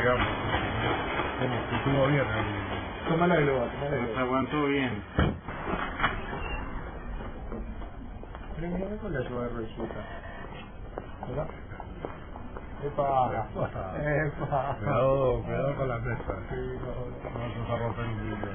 digamos. Estuvo bien. Tomala de globo, Se aguantó bien. Pero mira con la lluvia de ruedita. ¿Verdad? ¡Epa! ¡Epa! Cuidado con la mesa. Sí, no vamos a romper un vidrio.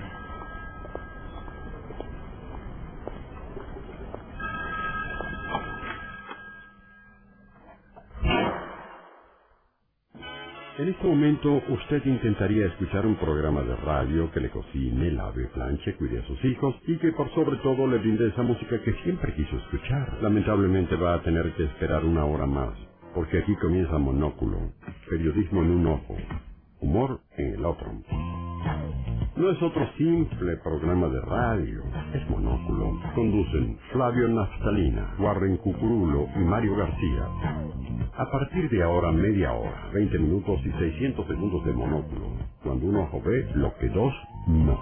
En este momento usted intentaría escuchar un programa de radio que le cocine, lave, planche, cuide a sus hijos y que por sobre todo le brinde esa música que siempre quiso escuchar. Lamentablemente va a tener que esperar una hora más, porque aquí comienza Monóculo, periodismo en un ojo, humor en el otro. No es otro simple programa de radio, es Monóculo. Conducen Flavio Naftalina, Warren Cucurulo y Mario García. A partir de ahora, media hora, 20 minutos y 600 segundos de Monóculo. Cuando un ojo ve lo que dos no.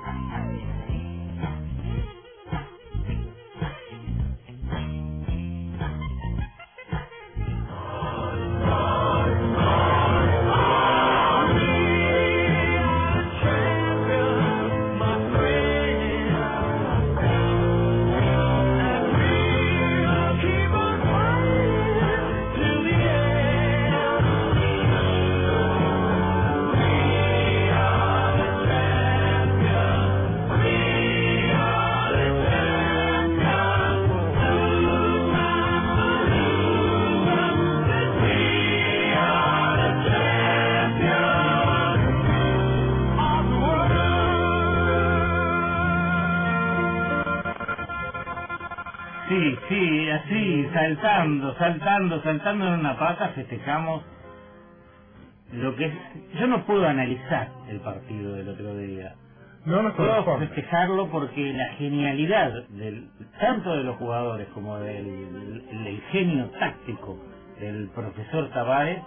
Sí, así, saltando en una pata, festejamos lo que es... Yo no puedo analizar el partido del otro día. No puedo festejarlo porque la genialidad tanto de los jugadores como del genio táctico del profesor Tavares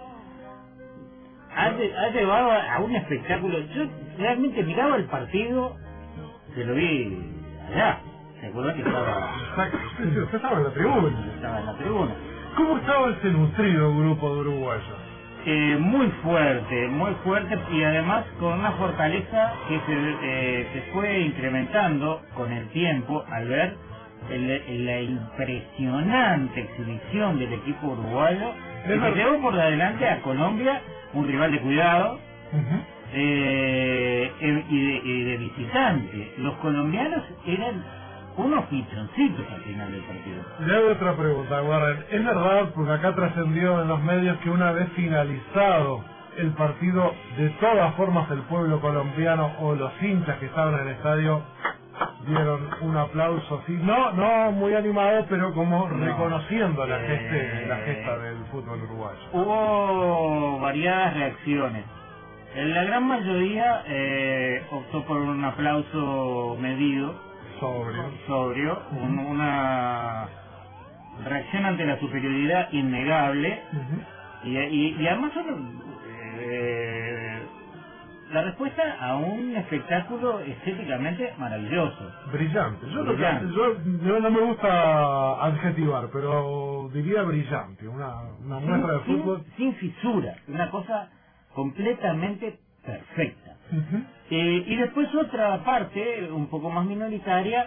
ha llevado a un espectáculo. Yo realmente miraba el partido, se lo vi allá. ¿Se acuerdan que estaba? Exacto, sí, usted estaba en la tribuna. Estaba en la tribuna. ¿Cómo estaba ese nutrido grupo de uruguayos? Muy fuerte y además con una fortaleza que se fue incrementando con el tiempo al ver la impresionante exhibición del equipo uruguayo que se llevó por delante a Colombia, un rival de cuidado. Y de visitante. Los colombianos eran unos pichoncitos al final del partido. Le hago otra pregunta, Warren. ¿Es verdad, porque acá trascendió en los medios, que una vez finalizado el partido, de todas formas el pueblo colombiano o los hinchas que estaban en el estadio dieron un aplauso así, no muy animado, pero como reconociendo la gesta del fútbol uruguayo? Hubo variadas reacciones. La gran mayoría optó por un aplauso medido, sobrio, una reacción ante la superioridad innegable. Y además la respuesta a un espectáculo estéticamente maravilloso, brillante. Yo no me gusta adjetivar, pero diría brillante, una muestra de fútbol sin fisura, una cosa completamente perfecta. Y después otra parte un poco más minoritaria,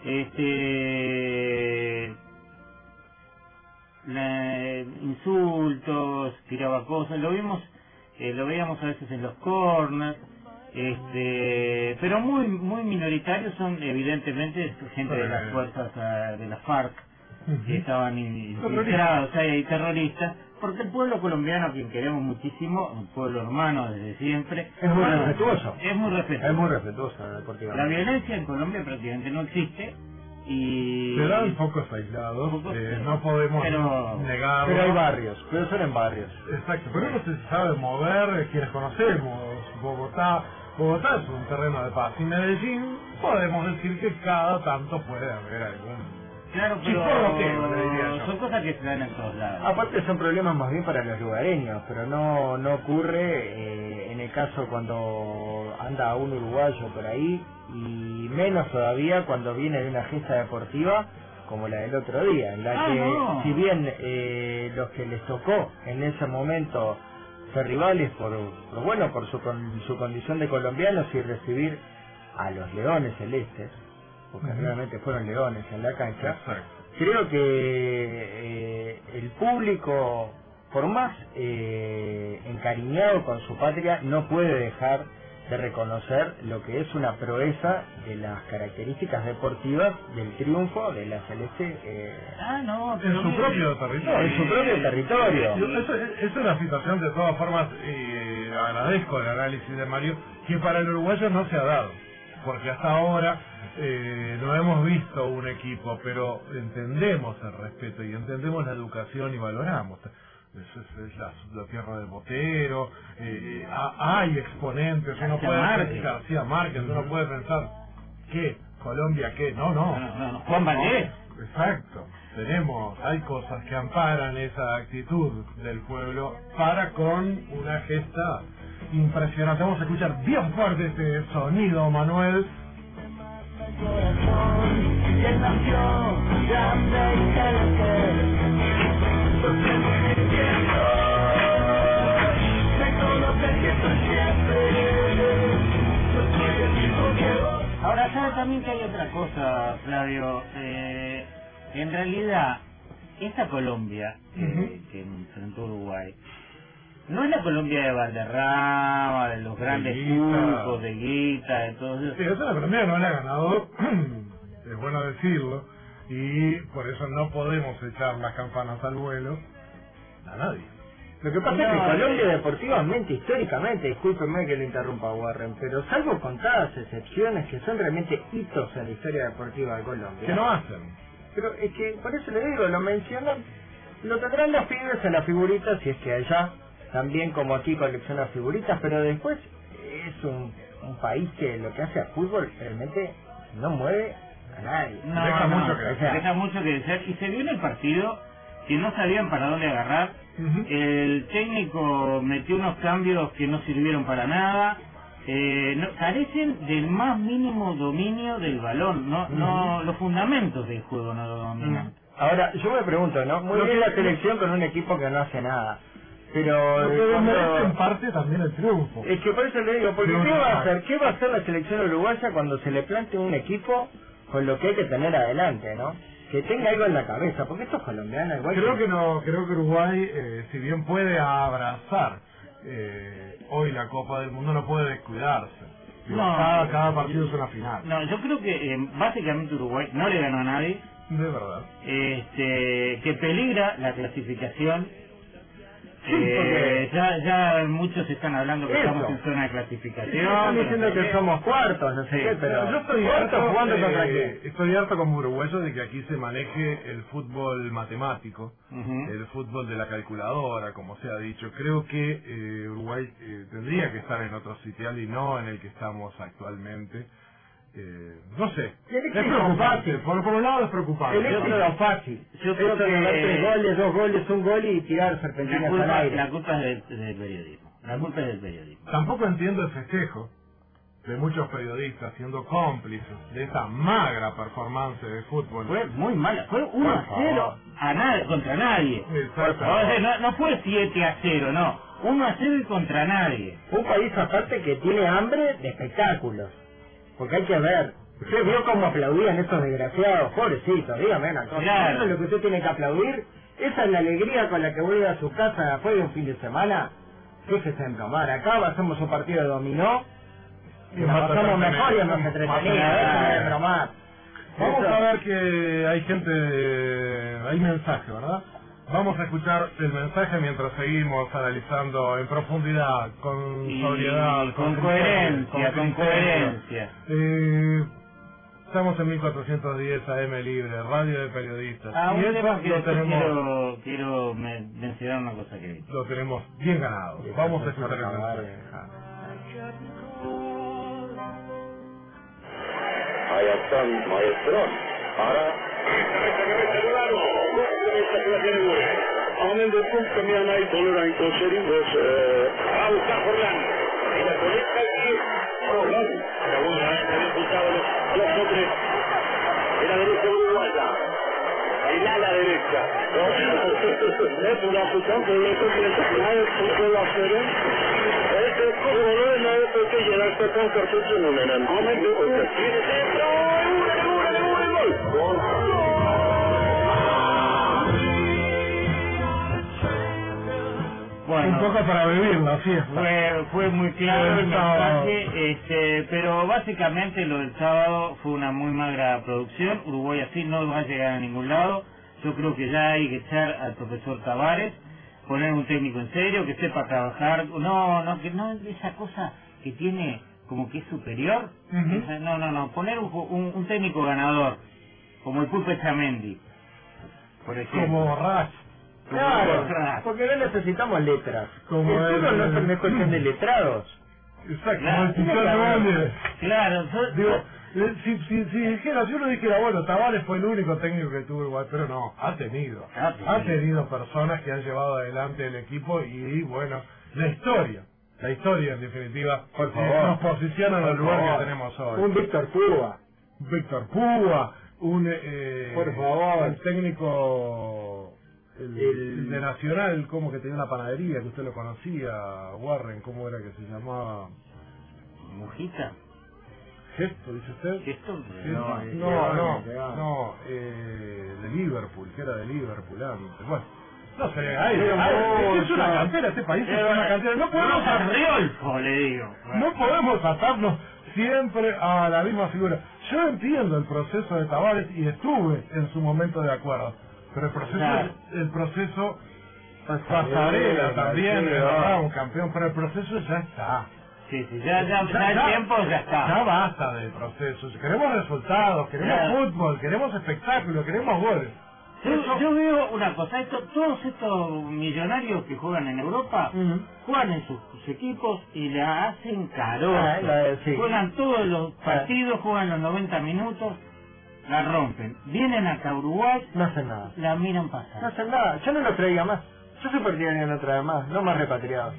insultos, tiraba cosas, lo veíamos a veces en los corners, pero muy minoritarios son evidentemente gente de las fuerzas de la FARC, que estaban infiltrados ahí, terroristas, porque el pueblo colombiano, a quien queremos muchísimo, un pueblo hermano desde siempre, es muy respetuoso. Es muy respetuoso deportivamente. La violencia en Colombia prácticamente no existe. Y se dan focos aislados, no podemos negarlo. Pero hay barrios, pero son en barrios. Exacto, pero uno se sabe mover, quienes conocemos. Bogotá es un terreno de paz, y Medellín podemos decir que cada tanto puede haber algún... Claro, pero son cosas que se dan en todos lados. Aparte son problemas más bien para los lugareños, pero no ocurre en el caso cuando anda un uruguayo por ahí, y menos todavía cuando viene de una gesta deportiva como la del otro día, en la que si bien los que les tocó en ese momento ser rivales por su condición de colombianos y recibir a los Leones Celestes, porque realmente fueron leones en la cancha. Exacto. Creo que el público, por más encariñado con su patria, no puede dejar de reconocer lo que es una proeza de las características deportivas del triunfo de la Celeste en su propio territorio. En su propio territorio. Eso es una situación, de todas formas, agradezco el análisis de Mario, que para el uruguayo no se ha dado, porque hasta ahora no hemos visto un equipo, pero entendemos el respeto y entendemos la educación y valoramos. Es la tierra del Botero, hay exponentes, uno puede pensar, García Márquez, uno puede pensar, ¿qué? ¿Colombia qué? No. Juan Valdés. Exacto, hay cosas que amparan esa actitud del pueblo para con una gesta impresionante. Vamos a escuchar bien fuerte este sonido, Manuel. Ahora, ¿sabes también que hay otra cosa, Flavio? En realidad, esta Colombia que enfrentó Uruguay no es la Colombia de Valderrama, de los grandes grupos de Guita, de todo eso. Sí, esa es la Colombia, no la ha ganado, es bueno decirlo, y por eso no podemos echar las campanas al vuelo a nadie. Lo que pasa es que Colombia deportivamente, históricamente, discúlpenme que le interrumpa, Warren, pero salvo contadas excepciones que son realmente hitos en la historia deportiva de Colombia. Que no hacen. Pero es que, por eso le digo, lo mencionan, lo tendrán los pibes en las figuritas, si es que allá también como aquí colecciona figuritas, pero después es un país que lo que hace a fútbol realmente no mueve a nadie. Deja mucho que desear. Y se vio en el partido que no sabían para dónde agarrar. El técnico metió unos cambios que no sirvieron para nada. Carecen del más mínimo dominio del balón. Los fundamentos del juego no lo dominan. Ahora, yo me pregunto, ¿no? Muy bien la selección con un equipo que no hace nada. Pero merece en parte también el triunfo. Es que por eso le digo, porque ¿qué va a hacer la selección uruguaya cuando se le plante un equipo con lo que hay que tener adelante, ¿no? Que tenga algo en la cabeza, porque estos colombianos igual creo que Uruguay, si bien puede abrazar hoy la Copa del Mundo, no puede descuidarse. Cada partido es una final. No, yo creo que básicamente Uruguay no le ganó a nadie. De verdad. Que peligra la clasificación. Sí, ya muchos están hablando que estamos en zona de clasificación. Están diciendo que somos cuartos, no sé qué, pero yo estoy harto como uruguayo de que aquí se maneje el fútbol matemático, el fútbol de la calculadora, como se ha dicho. Creo que Uruguay tendría que estar en otro sitial y no en el que estamos actualmente. No sé, es preocupante, por un lado es preocupante. El éxito es fácil. Yo creo que 3 goles, 2 goles, 1 gol y tirar serpentinas al aire. La culpa es del periodismo. La culpa es del periodismo. Tampoco entiendo el festejo de muchos periodistas siendo cómplices de esa magra performance de fútbol. Fue muy mala, fue 1-0 contra nadie. No fue 7-0, no. 1-0 y contra nadie. Un país aparte que tiene hambre de espectáculos. Porque hay que ver, usted vio cómo aplaudían estos desgraciados, pobrecitos, dígame una cosa. Claro. Eso es lo que usted tiene que aplaudir, esa es la alegría con la que vuelve a su casa después de un fin de semana. Fíjese en bromar, acá hacemos un partido de dominó, y nos pasamos mejor y nos entretenimos, déjame de bromar. Vamos a ver que hay hay mensaje, ¿verdad? Vamos a escuchar el mensaje mientras seguimos analizando en profundidad, con sobriedad, con coherencia. Estamos en 1410 AM Libre, Radio de Periodistas. Y eso quiero mencionar una cosa que lo tenemos bien ganado. Vamos a escuchar el mensaje. Ahí están, maestrón. Ahora Anında tutmayan ay doların konserimos a buscar Forlán y la conecta y Forlán según ha disputado los hombres de la derecha uruguaya el ala derecha Ne Sudan devleti birleşikler kulakları no es que llegar con cartucho en un momento Bueno, un poco para vivir la fiesta. fue muy claro el mensaje, pero básicamente lo del sábado fue una muy magra producción. Uruguay así no va a llegar a ningún lado. Yo creo que ya hay que echar al profesor Tavares, poner un técnico en serio, que sepa trabajar, que no esa cosa que tiene como que es superior. Poner un técnico ganador, como el Pulpe Chamendi, por ejemplo. Como Ras. Claro, porque no necesitamos letras. Como el fútbol no es cuestión de letrados. Exacto, claro. Digo, si uno dijera, bueno, Tavares fue el único técnico que tuvo Uruguay, pero no, ha tenido personas que han llevado adelante el equipo y bueno, la historia en definitiva, por favor, nos posiciona en el lugar que tenemos hoy. Un Víctor Púa, por favor, el técnico el de Nacional, como que tenía una panadería, que usted lo conocía, Warren, ¿cómo era que se llamaba? Mujita. ¿Gesto, dice usted? ¿Gesto? No, de Liverpool, que era de Liverpool antes. Bueno, no sé, es una cantera, este país es una cantera. No podemos Riolfo, le digo. No podemos atarnos siempre a la misma figura. Yo entiendo el proceso de Tavares y estuve en su momento de acuerdo, pero el proceso Pasarela también, un campeón, pero el proceso ya está. Sí, ya el tiempo ya está. Ya basta de procesos. Queremos resultados, queremos fútbol, queremos espectáculo, queremos goles. Yo veo una cosa, todos estos millonarios que juegan en Europa juegan en sus equipos y la hacen carosa. Juegan todos los partidos, juegan los 90 minutos, la rompen. Vienen acá a Uruguay, no hacen nada. La miran pasar. No hacen nada. Yo no lo traiga más. Yo soy partidario de no traer más, no más repatriados.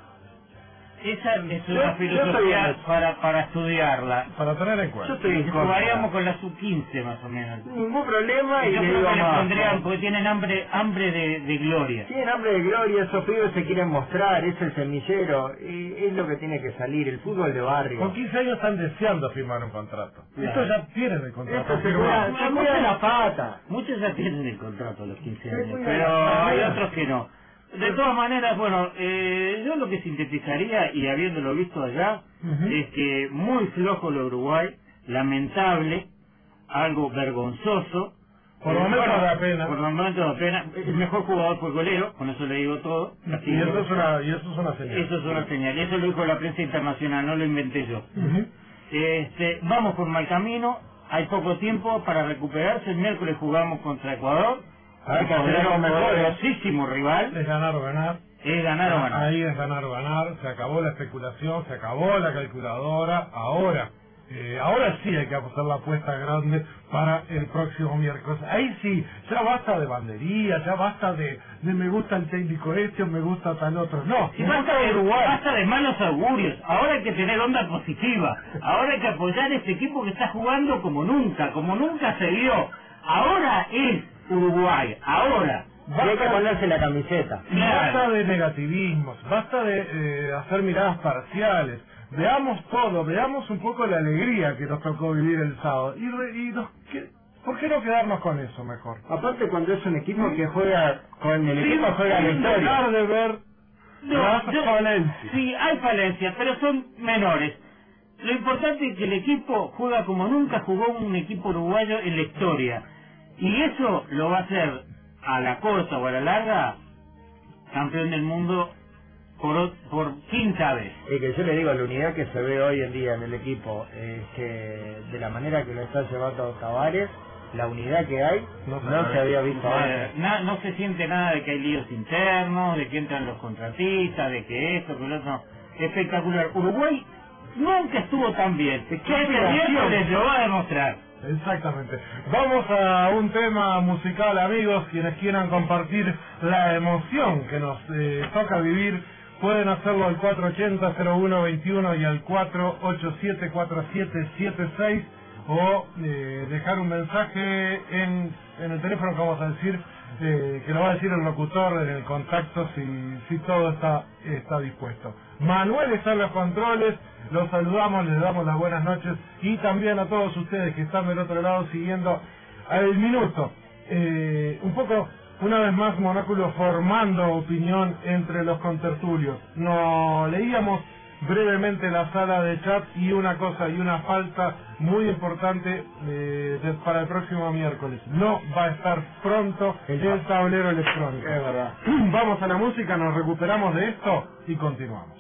Esa es una filosofía para estudiarla. Para tener en cuenta. Jugaríamos con la sub-15 más o menos. Ningún problema. Y yo creo que le pondrían, porque tienen hambre de gloria. Tienen hambre de gloria, esos pibes se quieren mostrar, es el semillero, es lo que tiene que salir, el fútbol de barrio. Con 15 años están deseando firmar un contrato. Claro. Estos ya tienen el contrato. Se cuida la pata. Muchos ya tienen el contrato a los 15 años, pero hay otros que no. De todas maneras, bueno, yo lo que sintetizaría, y habiéndolo visto allá, es que muy flojo lo Uruguay, lamentable, algo vergonzoso. Por momentos da pena. Por momentos da pena. El mejor jugador fue golero, con eso le digo todo. Y eso es una señal. Eso es una señal, y eso lo dijo la prensa internacional, no lo inventé yo. Vamos por mal camino, hay poco tiempo para recuperarse. El miércoles jugamos contra Ecuador. Poderosísimo rival. Es ganar o ganar. Es ganar o ganar. Ahí es ganar o ganar. Se acabó la especulación, se acabó la calculadora. Ahora sí hay que hacer la apuesta grande para el próximo miércoles. Ahí sí, ya basta de bandería, ya basta de me gusta el técnico o me gusta tal otro. No, y basta de malos augurios. Ahora hay que tener onda positiva. Ahora hay que apoyar a este equipo que está jugando como nunca se vio. Ahora es Uruguay, ahora. Hay que ponerse la camiseta. Basta de negativismos, basta de hacer miradas parciales. Veamos todo, veamos un poco la alegría que nos tocó vivir el sábado. ¿Por qué no quedarnos con eso mejor? Aparte, cuando es un equipo que juega con el equipo, juega la historia. Dejar de ver las falencias. Sí, hay falencias, pero son menores. Lo importante es que el equipo juega como nunca jugó un equipo uruguayo en la historia. Y eso lo va a hacer a la corta o a la larga campeón del mundo por quinta vez. Y que yo le digo, la unidad que se ve hoy en día en el equipo, que de la manera que lo está llevando Tavares, la unidad que hay no se había visto antes. No se siente nada de que hay líos internos, de que entran los contratistas, de que esto, que lo otro. Espectacular. Uruguay nunca estuvo tan bien. ¿Qué les lo va a demostrar? Exactamente. Vamos a un tema musical, amigos. Quienes quieran compartir la emoción que nos toca vivir, pueden hacerlo al 480-0121 y al 487-4776 o dejar un mensaje en el teléfono que vamos a decir que lo va a decir el locutor en el contacto si todo está dispuesto. Manuel está en los controles, los saludamos, les damos las buenas noches y también a todos ustedes que están del otro lado siguiendo al minuto. Un poco, una vez más, Monóculo formando opinión entre los contertulios. Nos leíamos brevemente la sala de chat y una falta muy importante para el próximo miércoles. No va a estar pronto el tablero electrónico. Es verdad. Vamos a la música, nos recuperamos de esto y continuamos.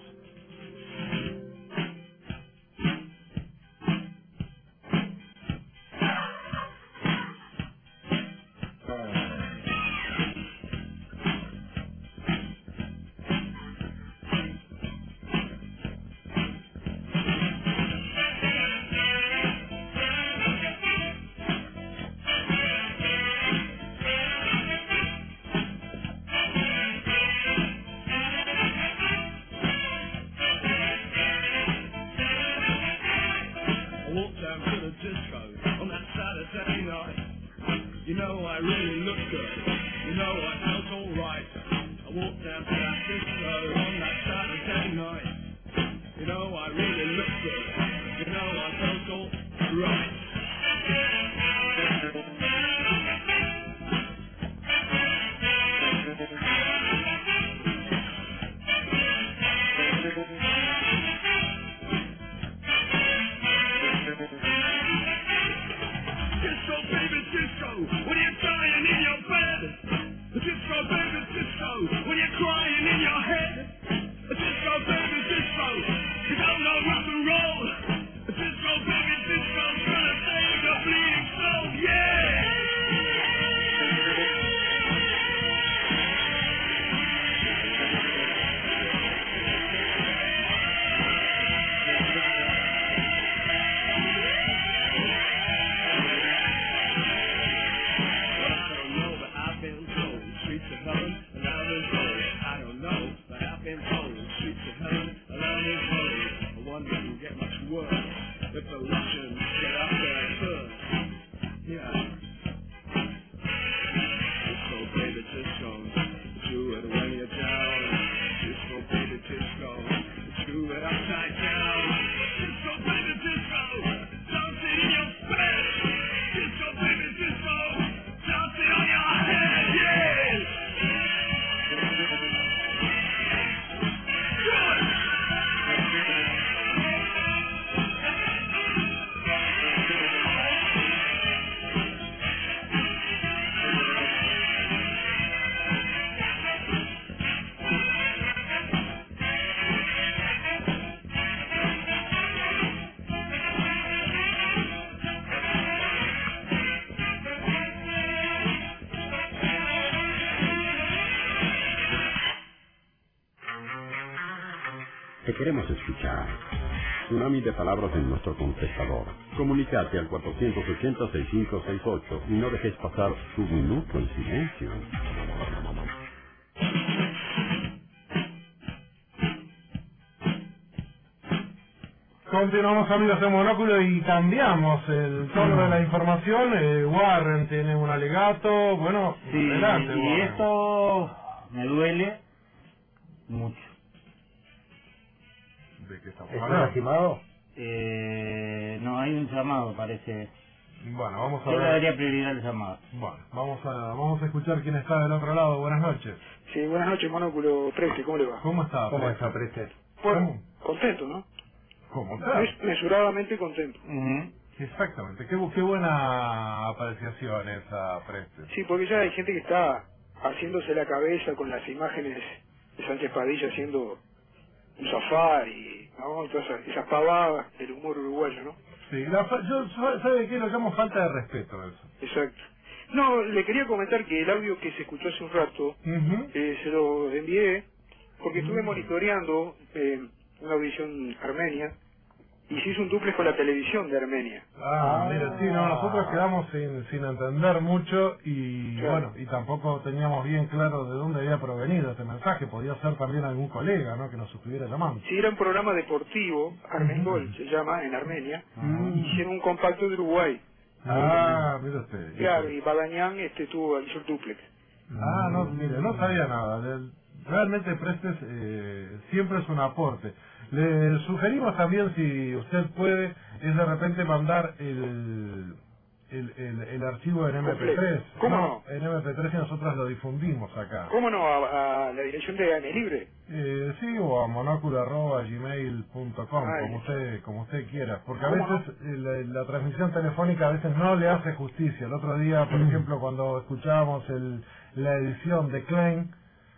Te queremos escuchar. Tsunami de palabras en nuestro contestador. Comunícate al 480-6568 y no dejes pasar tu minuto en silencio. Continuamos, amigos de Monóculo, y cambiamos el tono de la información. Warren tiene un alegato. Bueno, sí, adelante, y Warren. esto me duele mucho. ¿De qué estamos ¿Está hablando? lastimado? No, hay un llamado, parece. Bueno, vamos a Yo le ver. daría prioridad al llamado. Bueno, vamos a escuchar quién está del otro lado. Buenas noches. Sí, buenas noches, Monóculo Preste, ¿cómo le va? ¿Cómo está? ¿Cómo está, Preste? Bueno, contento, ¿no? ¿Cómo está? Mesuradamente contento. Exactamente. Qué buena apreciación esa, Preste. Sí, porque ya hay gente que está haciéndose la cabeza con las imágenes de Sánchez Padilla haciendo un safari, ¿no? Y todas esas pavadas del humor uruguayo, ¿no? Sí, ¿sabe qué? Lo llamo falta de respeto eso. Exacto. No, le quería comentar que el audio que se escuchó hace un rato, se lo envié porque estuve monitoreando una audición armenia y se hizo un duplex con la televisión de Armenia. Mira, sí, no, nosotros quedamos sin entender mucho y Claro. bueno, y tampoco teníamos bien claro de dónde había provenido este mensaje. Podía ser también algún colega, ¿no?, que nos estuviera llamando. Sí, era un programa deportivo, Armengol se llama, en Armenia, hicieron un compacto de Uruguay. Mira usted. Claro, y Badañán hizo el duplex. Ah, no, mire, no sabía nada. Realmente Prestes siempre es un aporte. Le sugerimos también, si usted puede, es de repente mandar el archivo en MP3. ¿Cómo no? En MP3 y nosotros lo difundimos acá. ¿Cómo no? ¿A la dirección de AM Libre? Sí, o a monóculo@gmail.com, como usted quiera. Porque a veces la transmisión telefónica a veces no le hace justicia. El otro día, por ejemplo, cuando escuchábamos la edición de Klein,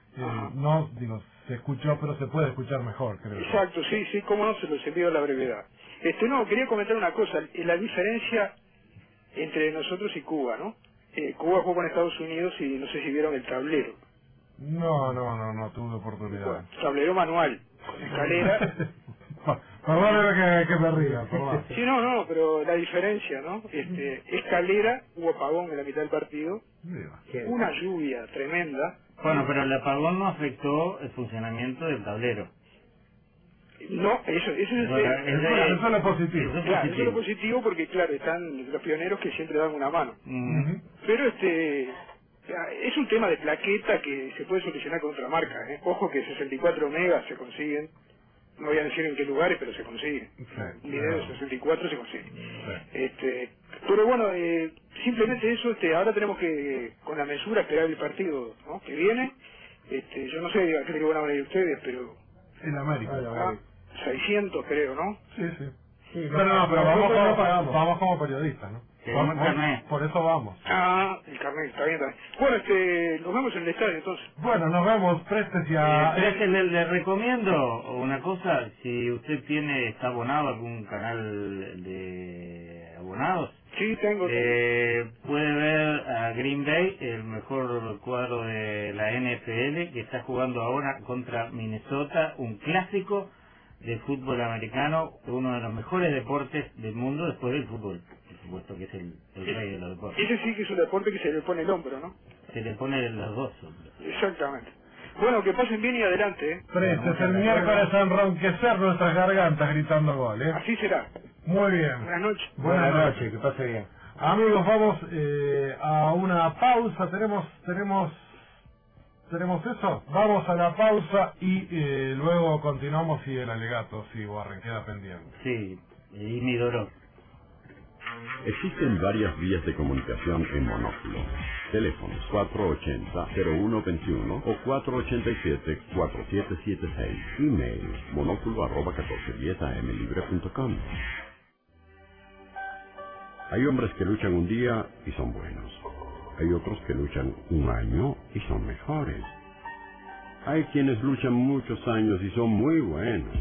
se escuchó, pero se puede escuchar mejor, creo. Exacto, sí, cómo no, se los envío a la brevedad. No, quería comentar una cosa, la diferencia entre nosotros y Cuba, ¿no? Cuba jugó con Estados Unidos y no sé si vieron el tablero. No tuve oportunidad. Bueno, tablero manual, con escalera. Perdóneme que me ría, perdón. Sí, no, pero la diferencia, ¿no? Escalera, hubo apagón en la mitad del partido, una lluvia tremenda. Bueno, pero el apagón no afectó el funcionamiento del tablero. No, eso es lo positivo. Claro, eso es lo positivo porque, claro, están los pioneros que siempre dan una mano. Pero es un tema de plaqueta que se puede solucionar con otra marca. Ojo que 64 megas se consiguen. No voy a decir en qué lugares, pero se consigue. Un video de 64 se consigue. Pero bueno, simplemente eso. Ahora tenemos que, con la mesura, esperar el partido, ¿no?, que viene. Yo no sé a qué le van a venir ustedes, pero... En América. 600 creo, ¿no? Sí. Pero vamos como periodistas, ¿no? Por eso vamos. El carnet, está bien. Bueno, nos vemos en el estadio entonces. Bueno, nos vemos, Prestes ya. Le recomiendo una cosa, si usted está abonado a algún canal de abonados. Sí, tengo. Puede ver a Green Bay, el mejor cuadro de la NFL, que está jugando ahora contra Minnesota, un clásico de fútbol americano, uno de los mejores deportes del mundo después del fútbol, por supuesto que es el rey de los deportes. Ese sí que es un deporte que se le pone el hombro, ¿no? Se le pone los dos hombros. Exactamente. Bueno, que pasen bien y adelante, Prestes, el miércoles a enronquecer nuestras gargantas gritando gol, Así será. Muy bien. Buenas noches. Buenas noches, que pase bien. Amigos, vamos a una pausa. ¿Tenemos eso? Vamos a la pausa y luego continuamos y el alegato, si Warren queda pendiente. Sí, y mi dolor. Existen varias vías de comunicación en Monóculo. Teléfonos 480-0121 o 487-4776. Email monóculo@1410amlibre.com. Hay hombres que luchan un día y son buenos. Hay otros que luchan un año y son mejores. Hay quienes luchan muchos años y son muy buenos.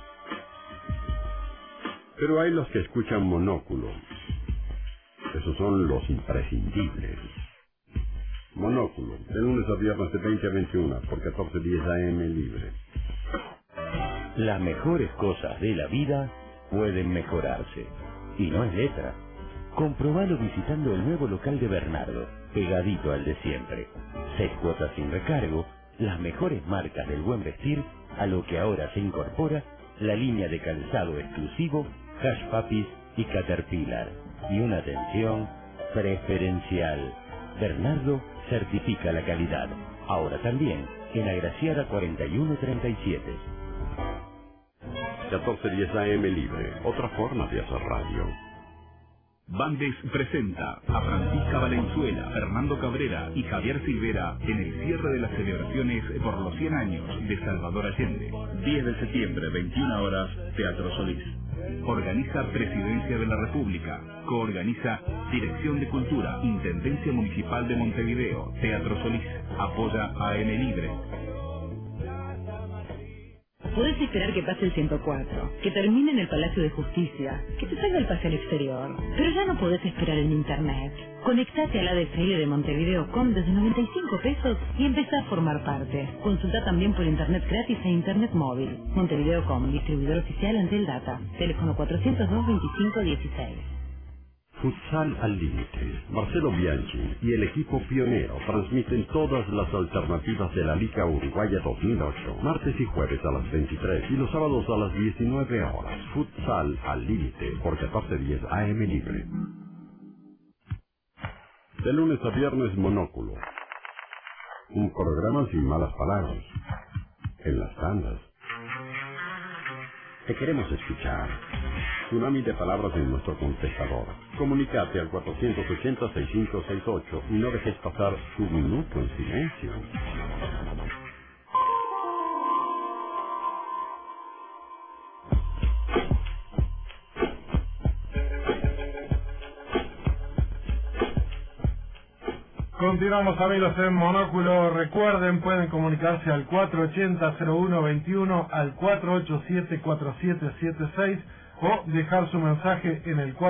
Pero hay los que escuchan Monóculo. Esos son los imprescindibles. Monóculo, de lunes a viernes de 20 a 21 por 1410 AM Libre. Las mejores cosas de la vida pueden mejorarse. Y no es letra. Comprobalo visitando el nuevo local de Bernardo, pegadito al de siempre. 6 cuotas sin recargo, las mejores marcas del buen vestir, a lo que ahora se incorpora la línea de calzado exclusivo, Hush Puppies y Caterpillar. Y una atención preferencial. Bernardo certifica la calidad. Ahora también en Agraciada 4137. 1410 AM Libre, otra forma de hacer radio. Bandes presenta a Francisca Valenzuela, Fernando Cabrera y Javier Silvera en el cierre de las celebraciones por los 100 años de Salvador Allende. 10 de septiembre, 21 horas, Teatro Solís. Organiza Presidencia de la República. Coorganiza Dirección de Cultura, Intendencia Municipal de Montevideo, Teatro Solís. Apoya a AM Libre. Podés esperar que pase el 104, que termine en el Palacio de Justicia, que te salga el pase al exterior. Pero ya no podés esperar en Internet. Conectate a la ADSL de Montevideo.com desde 95 pesos y empezá a formar parte. Consulta también por Internet gratis e Internet móvil. Montevideo.com, distribuidor oficial Antel Data. Teléfono 402-2516. Futsal al límite. Marcelo Bianchi y el equipo pionero transmiten todas las alternativas de la Liga Uruguaya 2008, martes y jueves a las 23 y los sábados a las 19 horas. Futsal al límite por 1410 AM Libre. De lunes a viernes, Monóculo. Un programa sin malas palabras. En las tandas. Te queremos escuchar. Tsunami de palabras en nuestro contestador. Comunícate al 480-6568 y no dejes pasar tu minuto en silencio. Continuamos, amigos, en Monóculo. Recuerden, pueden comunicarse al 480-0121, al 487-4776 o dejar su mensaje en el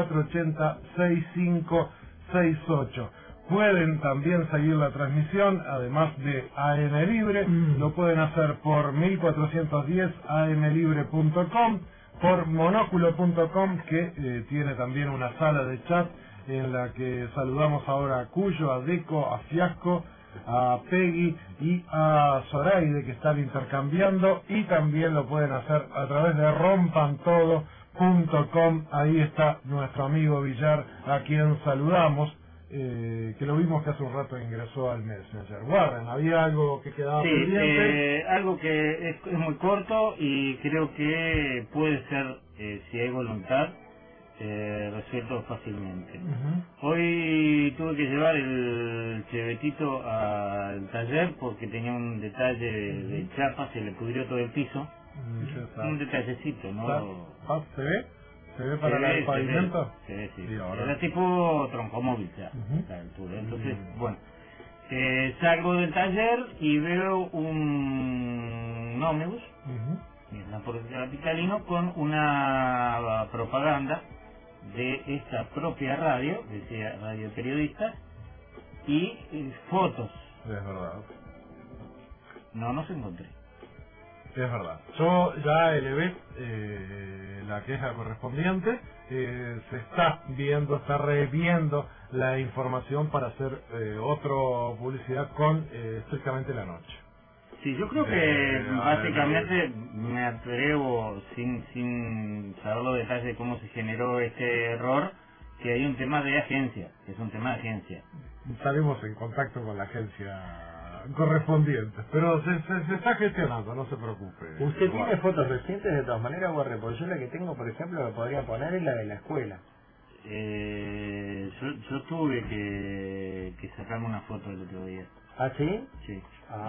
480-6568. Pueden también seguir la transmisión, además de AM Libre, lo pueden hacer por 1410 amlibre.com, por monóculo.com, que tiene también una sala de chat en la que saludamos ahora a Cuyo, a Deco, a Fiasco, a Peggy y a Zoraide, que están intercambiando, y también lo pueden hacer a través de rompantodo.com. Ahí está nuestro amigo Villar, a quien saludamos, que lo vimos que hace un rato ingresó al Messenger. Warren, ¿había algo que quedaba pendiente? Algo que es muy corto y creo que puede ser, si hay voluntad, resuelto fácilmente. Hoy tuve que llevar el chevetito al taller porque tenía un detalle de chapa, se le pudrió todo el piso. Un detallecito, ¿no? ¿Se ve? ¿Se ve para el pavimento? Se ve, sí. Era tipo troncomóvil ya, a la altura. Entonces, bueno, salgo del taller y veo un ómnibus, capitalino, con una propaganda de esta propia radio, decía Radio Periodistas, y fotos. Es verdad. No se encontré. Es verdad. Yo ya elevé la queja correspondiente. Se está reviendo la información para hacer otra publicidad con estrictamente la noche. Sí, yo creo que básicamente me atrevo, sin saber los detalles de cómo se generó este error, que hay un tema de agencia, que es un tema de agencia. Estaremos en contacto con la agencia correspondiente, pero se está gestionando, no se preocupe. ¿Usted tiene fotos recientes de todas maneras, Borre? Porque yo la que tengo, por ejemplo, que podría poner es la de la escuela. Yo tuve que sacarme una foto el otro día. ¿Ah, sí? Sí.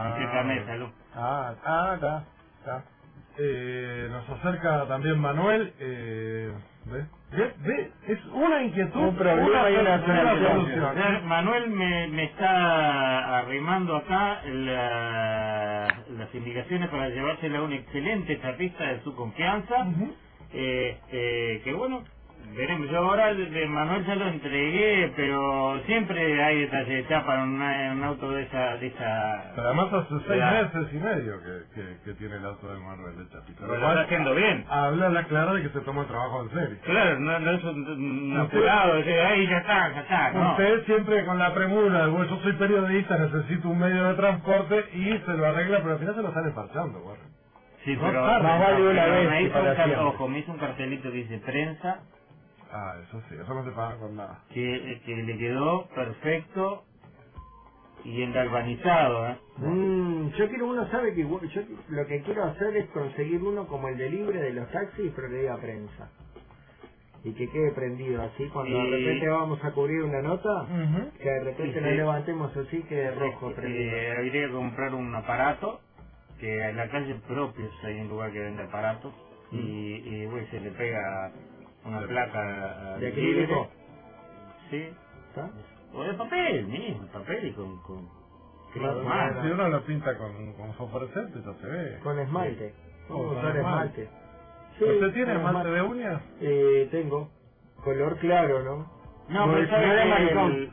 Está. Nos acerca también Manuel. ¿Ve? Es una inquietud, un problema y una solución. Manuel me está arrimando acá las indicaciones para llevársela a un excelente chapista de su confianza. Que bueno, veremos. Yo ahora de Manuel ya lo entregué, pero siempre hay detalles de chapa en un auto de esa. Pero además hace 6 meses y medio que tiene el auto de Manuel de chapita. Lo está haciendo bien. Habla clara de que se toma el trabajo en serio. Claro, no es un apurado, ahí ya está. No. Usted siempre con la premura, bueno, yo soy periodista, necesito un medio de transporte y se lo arregla, pero al final se lo sale parchando, Warren. Sí, pero más vale una vez. Me hizo un cartelito que dice prensa. Ah, eso sí, eso no se paga con nada. Que le quedó perfecto y engalvanizado, Yo quiero uno, ¿sabe? Que yo lo que quiero hacer es conseguir uno como el de libre de los taxis, pero que diga prensa. Y que quede prendido así, cuando de repente vamos a cubrir una nota, que de repente nos levantemos así, que rojo prendido. Habría que comprar un aparato, que en la calle propia hay un lugar que vende aparatos, y bueno, se le pega una placa de acrílico. Sí. ¿Está? O de papel mismo, papel y con si uno lo pinta con fosforescente, ya se ve. Con esmalte. Con esmalte. Sí, ¿usted tiene esmalte de uñas? Tengo. Color claro, ¿no? No, pero sabe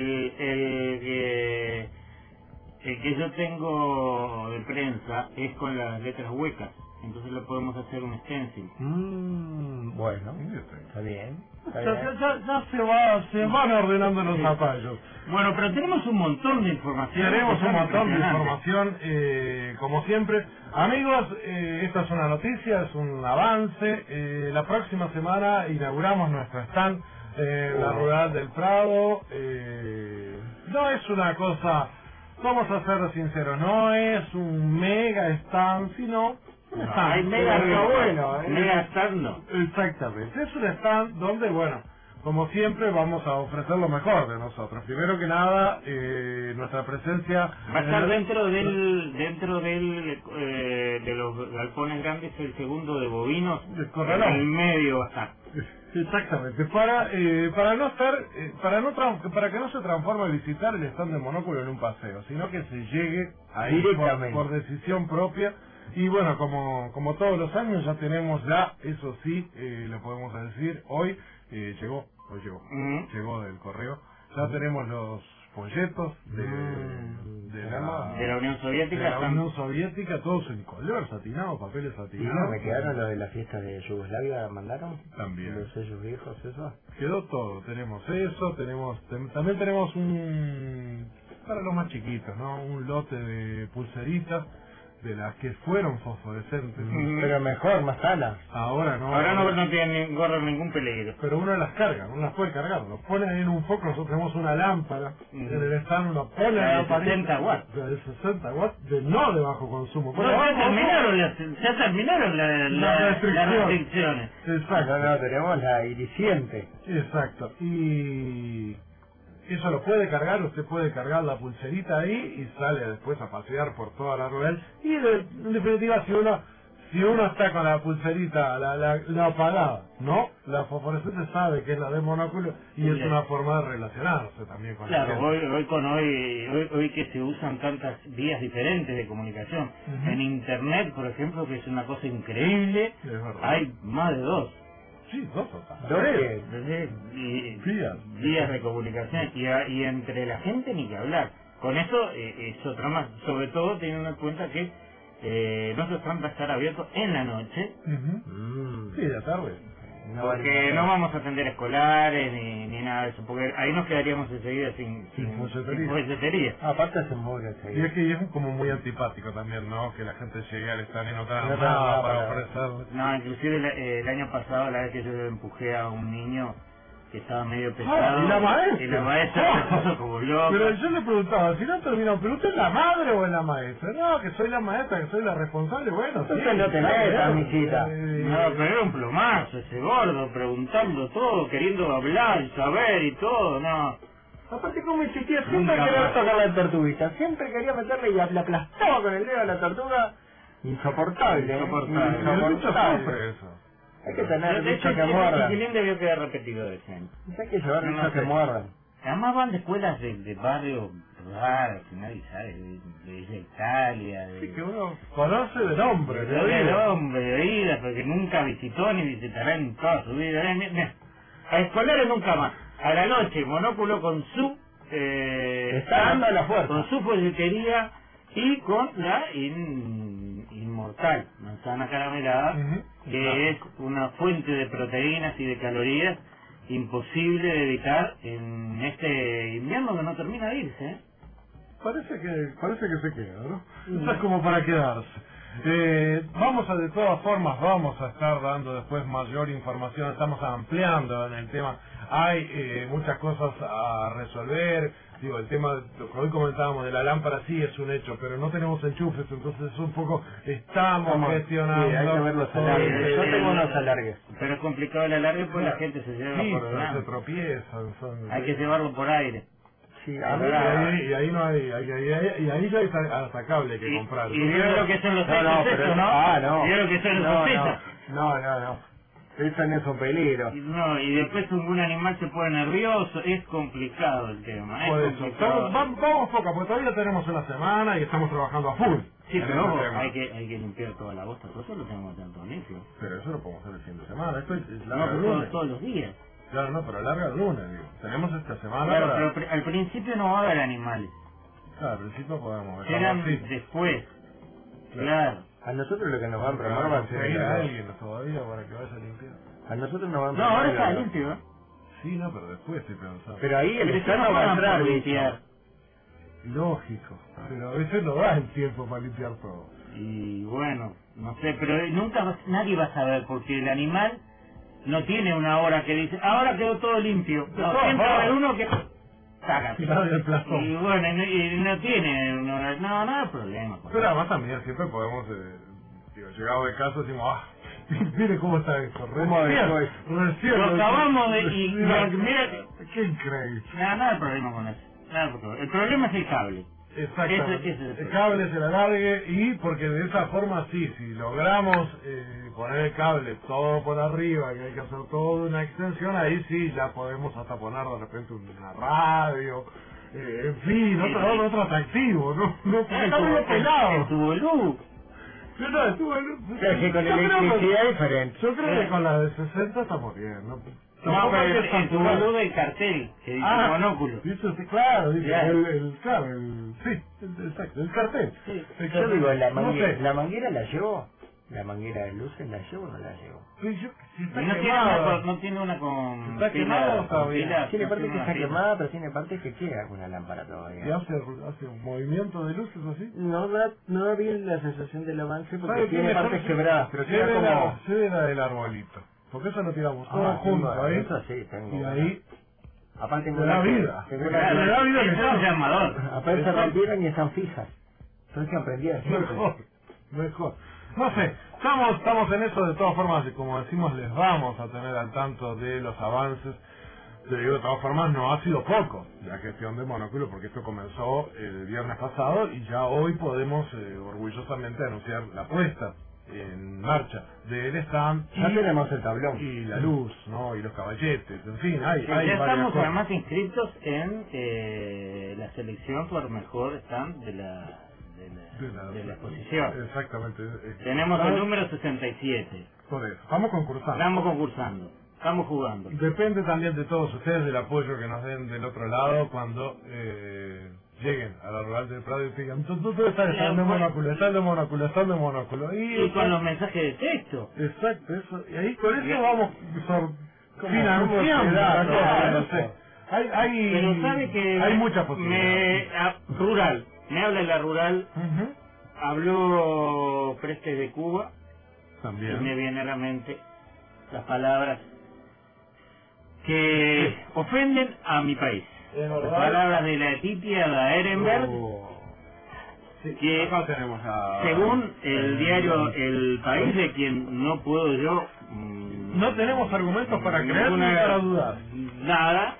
el que yo tengo de prensa es con las letras huecas. Entonces lo podemos hacer un stencil. Bueno, está bien. Ya se van ordenando los zapallos. Bueno, pero tenemos un montón de información. Tenemos un montón de información, como siempre. Amigos, esta es una noticia, es un avance. La próxima semana inauguramos nuestro stand en la Rural del Prado. No es una cosa vamos a ser sinceros, no es un mega stand, sino un stand. Hay mega bueno, mega stand no. Exactamente, es un stand donde, bueno, como siempre vamos a ofrecer lo mejor de nosotros. Primero que nada, nuestra presencia va a estar dentro de los galpones grandes, el segundo de bovinos, en el medio va a estar. Exactamente, para que no se transforme visitar el stand de Monóculo en un paseo, sino que se llegue ahí por decisión propia. Y bueno, como todos los años ya tenemos eso sí, lo podemos decir, hoy llegó del correo, ya tenemos los folletos de la Unión Soviética, todos en color, satinado, papeles satinados. ¿Y me quedaron lo de la fiesta de Yugoslavia, mandaron? También. Los sellos viejos, eso. Quedó todo, tenemos eso, también tenemos para los más chiquitos, ¿no? Un lote de pulseritas de las que fueron fosforescentes. Pero mejor, más sanas. Ahora no corren ningún peligro. Pero uno las carga, uno las puede cargar. Los pone ahí en un foco, nosotros tenemos una lámpara en el stand, uno pone de 60 watts. De 60 watts, no de bajo consumo. Ya terminaron las restricciones. Exacto. No, tenemos la iridiscente. Exacto. Y eso lo puede cargar, usted puede cargar la pulserita ahí y sale después a pasear por toda la rural. Y en definitiva, si uno está con la pulserita, la apagada, ¿no? La fosforescente sabe que es la de Monóculo y es una forma de relacionarse también con la gente. Hoy que se usan tantas vías diferentes de comunicación. En Internet, por ejemplo, que es una cosa increíble, hay más de 2. Sí, 2 o 3 vías de comunicación y entre la gente ni que hablar. Con eso es otra más, sobre todo teniendo en cuenta que nuestro stand va a estar abierto en la noche. Sí, de la tarde. Porque no vamos a atender escolares ni nada de eso, porque ahí nos quedaríamos enseguida sin folletería. Aparte hacen muy enseguida. Y es que es como muy antipático también, ¿no? Que la gente llegue al stand y no tenga nada para ofrecerle. No, inclusive el año pasado, la vez que yo empujé a un niño que estaba medio pesado, y la maestra se puso como loca. Pero yo le preguntaba, si no terminó, ¿pero usted es la madre o es la maestra? No, que soy la maestra, que soy la responsable. Bueno, sí, no te metas, mijita. No, pero era un plomazo ese gordo, preguntando todo, queriendo hablar, saber y todo, no. Aparte, como insistía, siempre quería tocar la tortuguita, siempre quería meterle y le aplastaba con el dedo a la tortuga. Insoportable. Eso. Hay que tener bichos que muerdan. El debió quedar repetido de ese año. Hay que llevar bichos que muerdan. Además van de escuelas de barrio raras, que nadie sabe, de Italia. Sí, que uno conoce de nombre. De oídas, porque nunca visitó ni visitará en toda su vida. A escolares nunca más. A la noche, Monóculo con su... está dando la fuerza. Con su folletería y con la inmortal manzana caramelada, que es una fuente de proteínas y de calorías imposible de evitar en este invierno que no termina de irse. Parece que se queda, ¿no? Eso es como para quedarse. De todas formas vamos a estar dando después mayor información, estamos ampliando en el tema, hay muchas cosas a resolver. Digo, el tema que hoy comentábamos de la lámpara sí es un hecho, pero no tenemos enchufes, entonces es un poco, estamos gestionando. Sí, hay que ver los alargues. Yo tengo unos alargues. Pero es complicado el alargue porque la gente se lleva por delante. Se tropiezan. Hay que llevarlo por aire. Sí, y ahí no hay, y ahí ya hay hasta cable que comprar. ¿Y vieron lo que son los pechos? No. ¿Vieron lo que son los pechos? No. Eso no es un peligro. Y después un animal se pone nervioso, es complicado el tema. Por eso, vamos poco, porque todavía tenemos una semana y estamos trabajando a full. Sí, pero hay que limpiar toda la bosta, por eso lo tenemos tanto limpio. Pero eso lo podemos hacer el fin de semana, esto es todos los días. Claro, no, pero larga el lunes, digo. Tenemos esta semana. Claro, pero al principio no va a haber animales. Claro, al principio podemos. Serán después. Claro. A nosotros lo que nos van a programar va a ser a alguien todavía para que vaya a limpiar. A nosotros nos van a programar. No, ahora está limpio. Sí, no, pero después estoy pensando. Pero ahí el Estado va a entrar a limpiar. Lógico, pero a veces no da el tiempo para limpiar todo. Y bueno, no sé, pero nadie va a saber, porque el animal no tiene una hora que dice, ahora quedó todo limpio. No, siempre va a haber uno que sácate. Nadie aplastó. Y bueno, y no tiene, no hay problema. Pero además también siempre podemos, llegado de caso, decimos, mire cómo está esto, recién lo acabamos de... mira, qué increíble. No hay problema con eso. El problema es el cable. Exactamente. Ese es el cable se la alargue y porque de esa forma sí, si logramos poner el cable todo por arriba y hay que hacer toda una extensión, ahí sí ya podemos hasta poner de repente una radio, en fin, otro atractivo, no está pelado. El tubo luz. Que con electricidad diferente. Yo creo que con la de 60 estamos bien, ¿no? No, pero el tubo luz del cartel, que dice monóculo. Dice, claro, dice, Claro. exacto, el cartel. Sí. Yo digo, la manguera la llevó. ¿La manguera de luces la llevo o no la llevo? Si está no tiene una con está quemado todavía. Tiene parte que está quemada, pero tiene parte que queda con la lámpara todavía. ¿Y hace un movimiento de luces así? No da bien la sensación del avance porque tiene partes quebradas, pero queda como... Se ve la del arbolito. Porque eso lo tiramos todo junto ahí. Eso sí, tengo. Y ahí... Aparte me da vida. Me da vida que es un llamador. Aparte se rompieron y están fijas. Entonces que aprendías. Mejor. No sé, estamos en eso. De todas formas, como decimos, les vamos a tener al tanto de los avances. Te digo, de todas formas, no ha sido poco la gestión de Monóculo, porque esto comenzó el viernes pasado y ya hoy podemos orgullosamente anunciar la puesta en marcha del stand. Ya tenemos el tablón y la luz, ¿no? Y los caballetes, en fin, hay ya estamos cosas. Además inscritos en la selección por mejor stand de la exposición. Exactamente. Tenemos el número 67. Por eso, estamos concursando. Estamos jugando. Depende también de todos ustedes, del apoyo que nos den del otro lado cuando lleguen a la rural del Prado y digan, tú estás de monóculo, estás de monóculo. Y con los mensajes de texto. Exacto, eso. Y ahí con eso vamos financiando la cosa, no sé. Pero sabe que hay muchas posibilidades. Rural. Me habla de la rural, habló Prestes de Cuba, también. Y me viene a la mente las palabras que ofenden a mi país. Las palabras de la Titia de Ehrenberg, que según el diario El País, de quien no puedo yo... no tenemos argumentos para creer ni para dudar. Nada.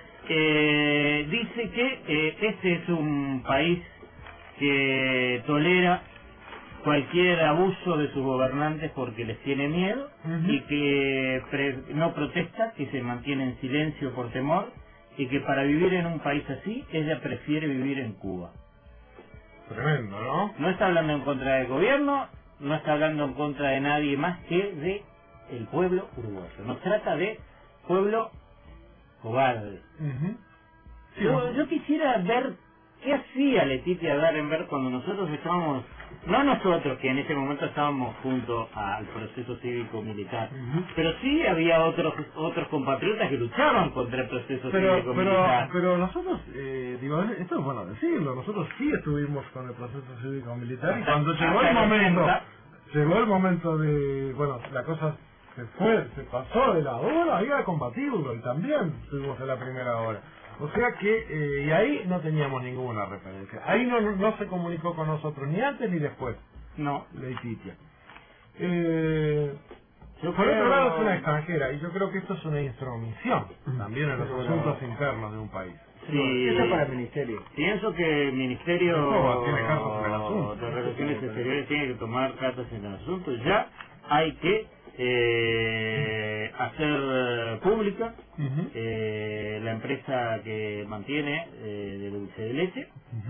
Dice que este es un país que tolera cualquier abuso de sus gobernantes porque les tiene miedo y que no protesta, que se mantiene en silencio por temor y que para vivir en un país así ella prefiere vivir en Cuba. Tremendo, ¿no? No está hablando en contra del gobierno, no está hablando en contra de nadie más que de el pueblo uruguayo. Nos trata de pueblo cobarde. Sí, yo quisiera ver qué hacía Letitia Ehrenberg cuando nosotros estábamos, no nosotros que en ese momento estábamos junto al proceso cívico-militar, pero sí había otros compatriotas que luchaban contra el proceso cívico-militar. Pero nosotros, esto es bueno decirlo, nosotros sí estuvimos con el proceso cívico-militar y cuando llegó el momento de, la cosa se pasó de la hora, había que combatirlo y también estuvimos en la primera hora. O sea que, y ahí no teníamos ninguna referencia. Ahí no se comunicó con nosotros, ni antes ni después. No. Letitia. Por otro lado es una extranjera, y yo creo que esto es una intromisión también en los asuntos internos de un país. Sí, eso para el ministerio. Pienso que el Ministerio tiene cartas en el asunto. de Relaciones Exteriores tiene que tomar cartas en el asunto. Ya hay que hacer pública la empresa que mantiene de dulce de leche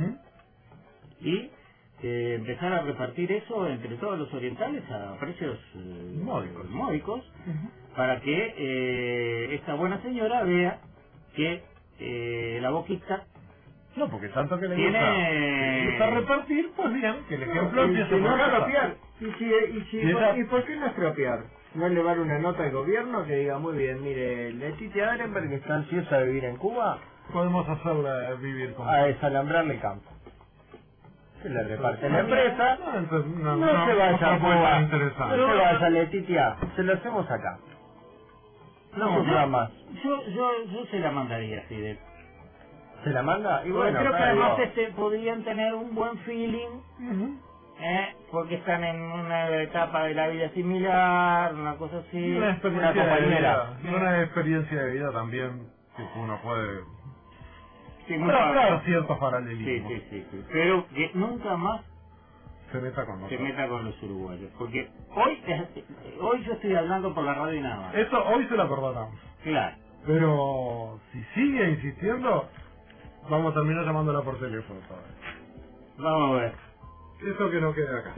y empezar a repartir eso entre todos los orientales a precios módicos para que esta buena señora vea que la boquita no, porque tanto que le tiene... gusta repartir, pues bien, que el ejemplo empiece por no casa. expropiar. ¿Y por qué no expropiar? ¿No elevar una nota al gobierno que diga, muy bien, mire, Letitia Ehrenberg está ansiosa de vivir en Cuba? Podemos hacerla vivir con... A desalambrarle el campo. Se le reparte la empresa, no se vaya a Cuba, no se vaya Letitia, se lo hacemos acá. No sufra más. Yo se la mandaría así de... ¿Se la manda? Y bueno, creo que claro, además podrían tener un buen feeling, porque están en una etapa de la vida similar, una cosa así. Una experiencia de vida, una experiencia de vida también que uno puede trazar ciertos paralelismos. Sí. Pero que nunca más se meta con los uruguayos, porque hoy yo estoy hablando por la radio y nada más. Eso hoy se lo perdonamos. Claro. Pero si sigue insistiendo, vamos a terminar llamándola por teléfono todavía. Vamos a ver. Eso que no quede acá.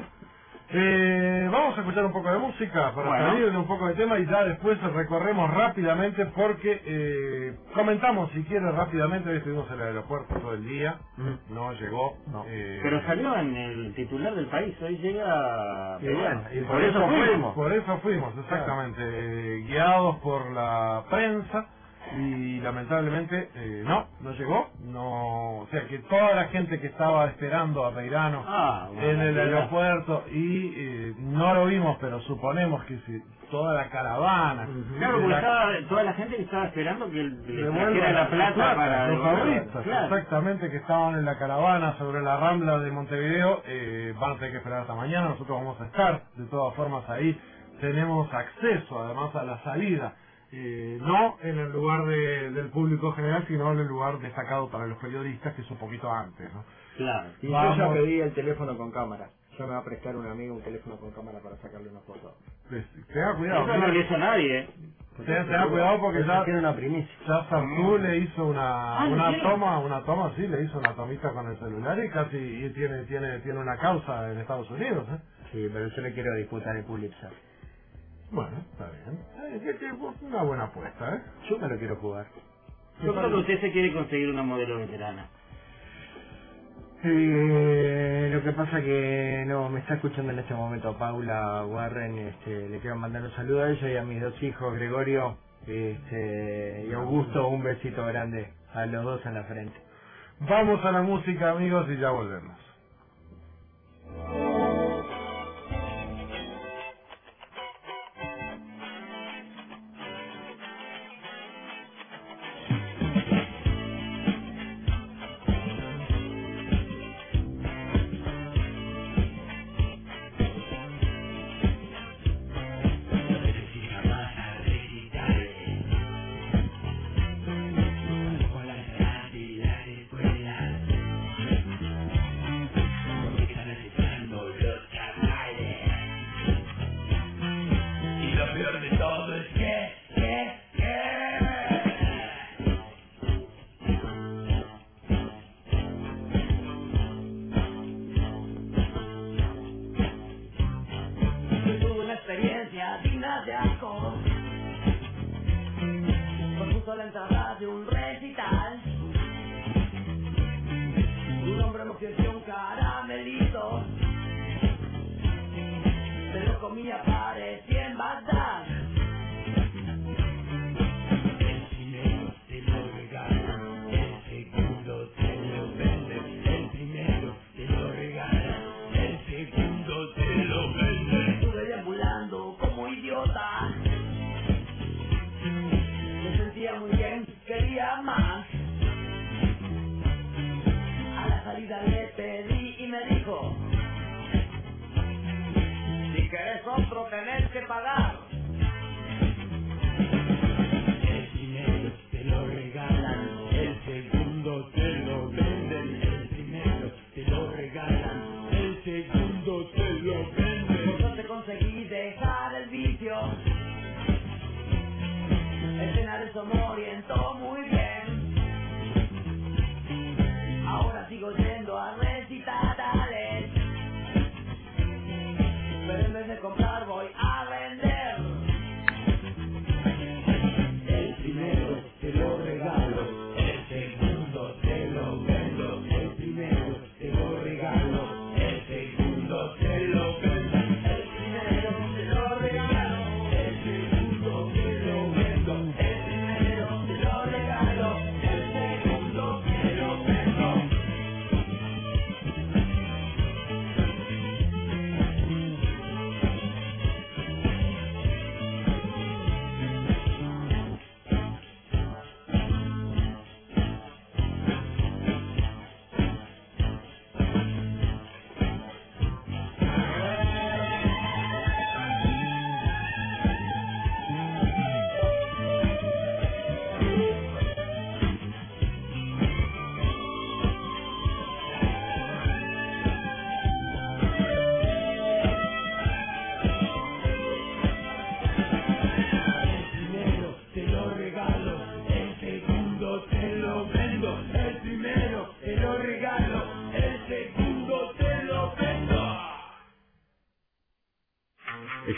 Vamos a escuchar un poco de música para salir de un poco de tema y ya después recorremos rápidamente porque comentamos, si quieres, rápidamente. Hoy estuvimos en el aeropuerto todo el día, no llegó. No. Pero salió en el titular del país, hoy llega... y por eso fuimos. Por eso fuimos, exactamente, guiados por la prensa. Y lamentablemente no llegó, o sea que toda la gente que estaba esperando a Peirano en el aeropuerto y no lo vimos, pero suponemos que toda la caravana, claro, porque toda la gente que estaba esperando que le trajera la plata para los ahorristas, exactamente, que estaban en la caravana sobre la Rambla de Montevideo, van a tener que esperar hasta mañana. Nosotros vamos a estar de todas formas ahí, tenemos acceso además a la salida. No en el lugar del público general, sino en el lugar destacado para los periodistas, que es un poquito antes, ¿no? Claro. Y yo ya pedí el teléfono con cámara. Ya me va a prestar un amigo un teléfono con cámara para sacarle una foto. Tenga cuidado. Eso no le hizo a nadie, Tenga cuidado porque ya tiene una primicia. Ya Sartú le hizo una toma, sí, le hizo una tomita con el celular y casi tiene una causa en Estados Unidos, ¿eh? Sí, pero yo le quiero disputar el Pulitzer. Bueno, está bien. Una buena apuesta, ¿eh? Yo me lo quiero jugar. Yo creo que usted se quiere conseguir una modelo veterana. Lo que pasa que no me está escuchando en este momento Paula Warren. Le quiero mandar un saludo a ella y a mis dos hijos, Gregorio y Augusto. Un besito grande a los dos en la frente. Vamos a la música, amigos, y ya volvemos.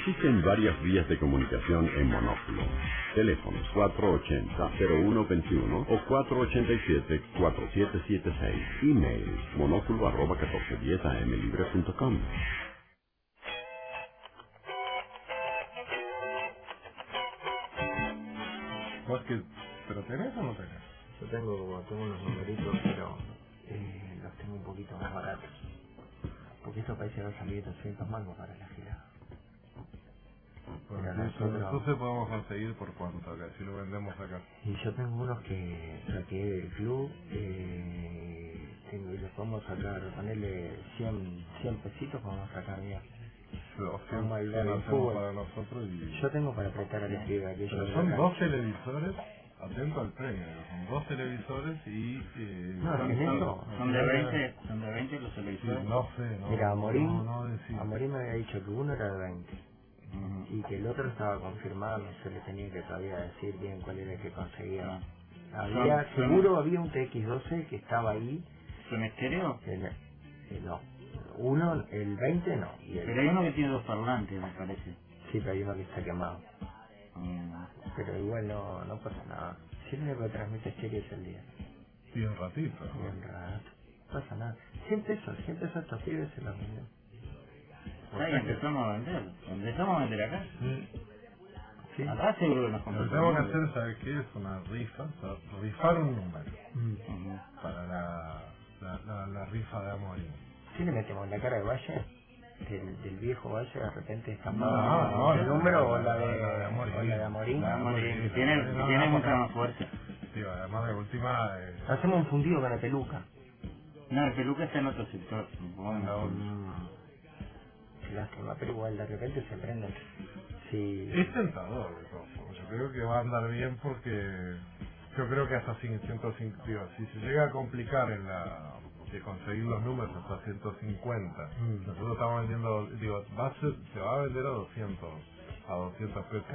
Existen varias vías de comunicación en Monóculo. Teléfonos 480-0121 o 487-4776. Email monóculo@1410amlibre.com. ¿Vos qué? ¿Pero tenés o no tenés? Yo tengo unos numeritos, pero los tengo un poquito más baratos. Porque esto parece que va a salir 200 mangos para la gira. Bueno, entonces podemos conseguir por cuánto acá, si lo vendemos acá. Y yo tengo unos que saqué del club, y les podemos sacar, ponerle 100 pesitos, podemos sacar bien. Vamos a bailar el fútbol para nosotros y... Yo tengo para prestar a la piba. Pero son 2 televisores, atento al premio, son 2 televisores y... son de 20 los televisores. Sí, no sé, no. Mira, Amorín no me había dicho que uno era de 20 y que el otro estaba confirmado, no se le tenía que todavía decir bien cuál era el que conseguía. Seguro había un TX12 que estaba ahí. ¿Son estéreo? No. Uno, el 20 no. Pero hay uno que tiene 2 parlantes, me parece. Sí, pero hay uno que está quemado. Pero igual no pasa nada. Si lo único que transmite estéreo es el día. Y un ratito. Bien rato. No pasa nada. 100 pesos estos pibes se los venden. Ahí empezamos a vender acá. Sí. Acá seguro que nos Lo que compramos. tenemos que hacer, ¿sabes qué? Es una rifa, o sea, rifar un número para la rifa de Amorín. ¿Qué le metemos? ¿La cara de Valle? Del viejo Valle de repente estampado el número o la de Amorín? Tiene mucha más fuerza. Sí, además de última... Hacemos un fundido con la peluca. No, el peluca está en otro sector. Lástima, pero igual de repente se prende. Sí. Es tentador, yo creo que va a andar bien porque yo creo que hasta 150, digo, si se llega a complicar en de conseguir los números hasta 150, nosotros estamos vendiendo, digo, se va a vender a 200 pesos.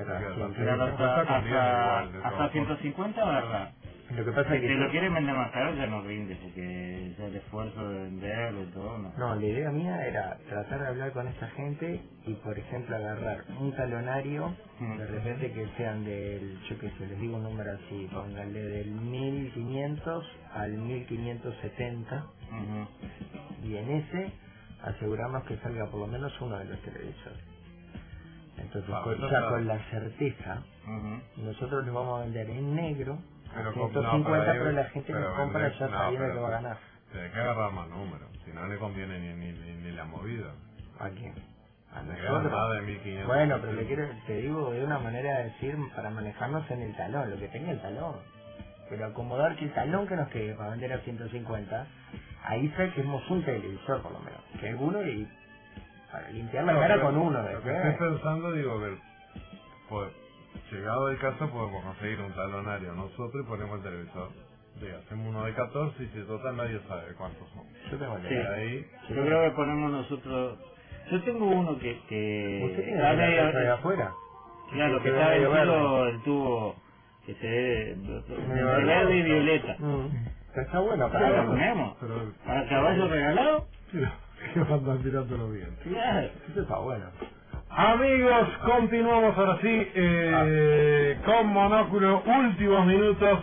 Hasta 150, ¿verdad? Lo que pasa es que si lo quieren vender más caro ya no rinde, porque ya el esfuerzo de venderlo y todo. No, la idea mía era tratar de hablar con esta gente y, por ejemplo, agarrar un talonario, de repente que sean yo que sé, les digo un número así, pónganle del 1500 al 1570, y en ese aseguramos que salga por lo menos uno de los televisores. Entonces, con la certeza, nosotros les vamos a vender en negro a 150, pero la gente nos compra ya sabiendo que va a ganar. Tiene que agarrar más números, si no le conviene ni la movida. ¿A quién? A nosotros. Más de 1500. Bueno, pero te digo de una manera de decir para manejarnos en el talón, lo que tenga el talón. Pero acomodar que el talón que nos quede para vender a 150, ahí saquemos un televisor por lo menos, que alguno y para limpiar la cara con uno. Lo que estoy pensando, digo, que pues, llegado el caso podemos conseguir un talonario nosotros y ponemos el televisor. Hacemos uno de 14 y si total nadie sabe cuántos son. Yo tengo ahí. Yo creo que ponemos nosotros. Yo tengo uno que ¿usted tiene la de afuera? Claro, que está vencido el tubo que se ve verde y violeta. Está bueno, para lo ponemos. ¿A caballo regalado? Que andan tirándolo bien. Claro. Eso está bueno. Amigos, continuamos ahora sí con Monóculo, últimos minutos.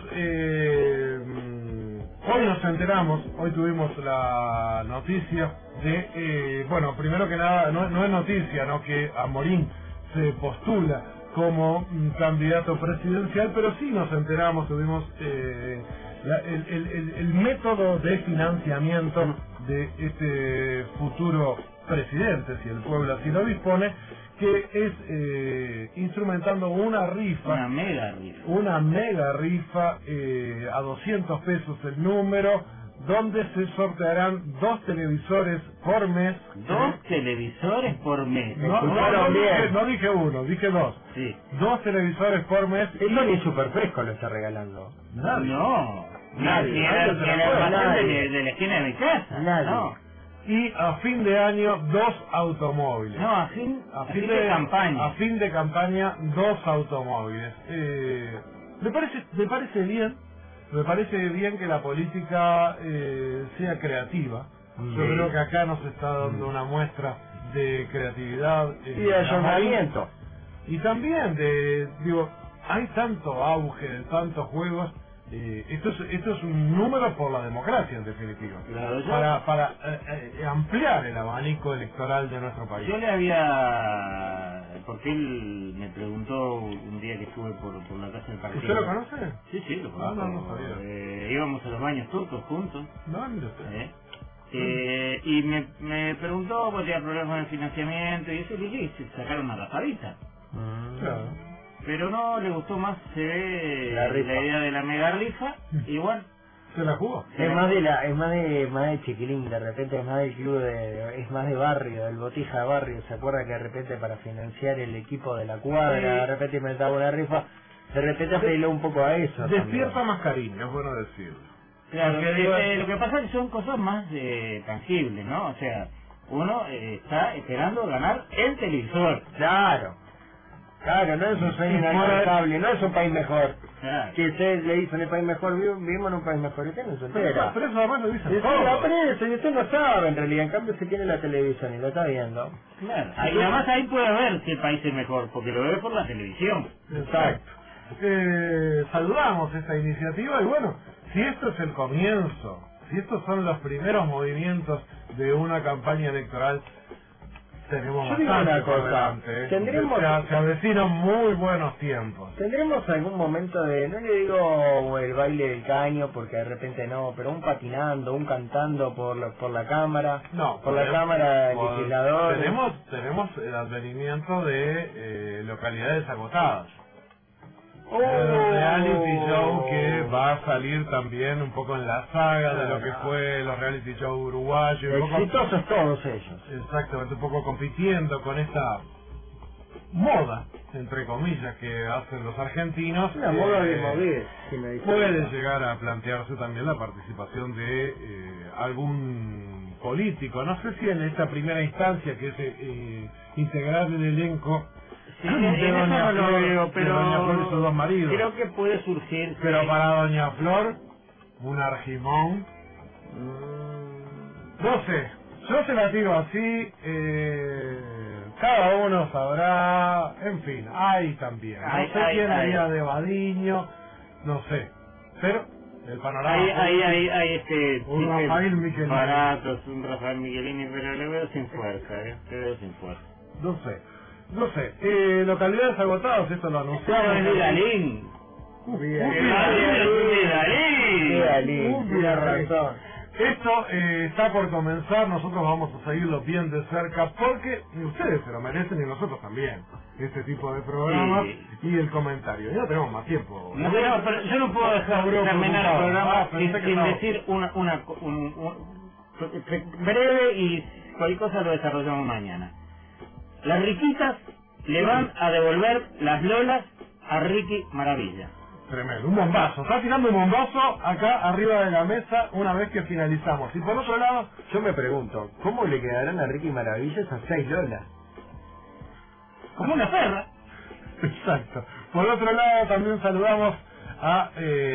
Hoy nos enteramos, hoy tuvimos la noticia de, bueno, primero que nada, no es noticia, ¿no? Que Amorín se postula como candidato presidencial, pero sí nos enteramos, tuvimos el método de financiamiento de este futuro presidente, si el pueblo así lo dispone, que es instrumentando una rifa, una mega rifa a 200 pesos el número, donde se sortearán 2 televisores por mes. 2 televisores por mes. No dije uno, dije 2. Sí. 2 televisores por mes. Eso ni súper fresco lo está regalando. Nadie. Nadie de la esquina de mi casa. Nadie. No. Y a fin de año 2 automóviles. No, a fin de campaña. A fin de campaña 2 automóviles. Me parece bien que la política sea creativa. Yo creo que acá nos está dando una muestra de creatividad y de ayornamiento. Y también hay tanto auge de tantos juegos. Esto es un número por la democracia, en definitiva, claro, para ampliar el abanico electoral de nuestro país. Yo le había, porque él me preguntó un día que estuve por la casa del partido. ¿Usted lo conoce? Sí, lo conozco. No sabía. Íbamos a los baños turcos juntos. No, mire usted. Y me preguntó porque tenía problemas con el financiamiento y eso, y le dije, se sacaron una rapadita. Claro. Pero no le gustó más, se ve la idea de la mega rifa, igual. ¿Se la jugó? Es más de chiquilín, de repente es más del club es más de barrio, del botija de barrio. ¿Se acuerda que de repente para financiar el equipo de la cuadra, de repente inventaba una rifa? De repente apeló un poco a eso. Despierta más cariño, es bueno decirlo. Claro, lo que pasa es que son cosas más tangibles, ¿no? O sea, uno está esperando ganar el televisor. Claro, no es un sueño inalcanzable, no es un país mejor. Claro. Que usted le dicen el país mejor, vivimos en un país mejor, y usted no se entera. Pero eso además lo dicen Y todos. la prensa, y usted no sabe en realidad, en cambio se tiene la televisión y lo está viendo. Claro, y además ahí puede ver si el país es mejor, porque lo ve por la televisión. Exacto. Saludamos esta iniciativa y bueno, si esto es el comienzo, si estos son los primeros movimientos de una campaña electoral, tenemos bastante por delante. Se avecinan muy buenos tiempos. ¿Tendremos algún momento de, no le digo el baile del caño, porque de repente no, pero un patinando, un cantando por la cámara? No, por la cámara del legislador. Tenemos el advenimiento de localidades agotadas. Oh, el reality show que va a salir también un poco en la saga de lo que fue los reality show uruguayos. Exitosos todos ellos. Exactamente, un poco compitiendo con esta moda, entre comillas, que hacen los argentinos. Una moda de mover, si me dice. Puede llegar a plantearse también la participación de algún político. No sé si en esta primera instancia, que es integrar el elenco. Sí, de Doña Flor, pero Doña Flor y sus dos maridos. Creo que puede surgir. Pero para Doña Flor, un argimón. No sé, yo se la tiro así. Cada uno sabrá. En fin, hay también. No sé quién haría de Badiño, no sé. Pero el panorama. Hay un Rafael Michelini. Baratos, un Rafael Michelini, pero le veo sin fuerza, le veo sin fuerza. No sé, localidades agotadas, esto lo anunciamos. Vidalín. Tiene razón. Esto está por comenzar, nosotros vamos a seguirlo bien de cerca porque ustedes se lo merecen y nosotros también. Este tipo de programas y el comentario. Ya no tenemos más tiempo. Pero yo no puedo dejar terminar el programa sin decir una breve y cualquier cosa lo desarrollamos mañana. Las riquitas le van a devolver las lolas a Ricky Maravilla. Tremendo, un bombazo. Está tirando un bombazo acá arriba de la mesa una vez que finalizamos. Y por otro lado, yo me pregunto, ¿cómo le quedarán a Ricky Maravilla esas 6 lolas? Como una perra. Exacto. Por otro lado, también saludamos a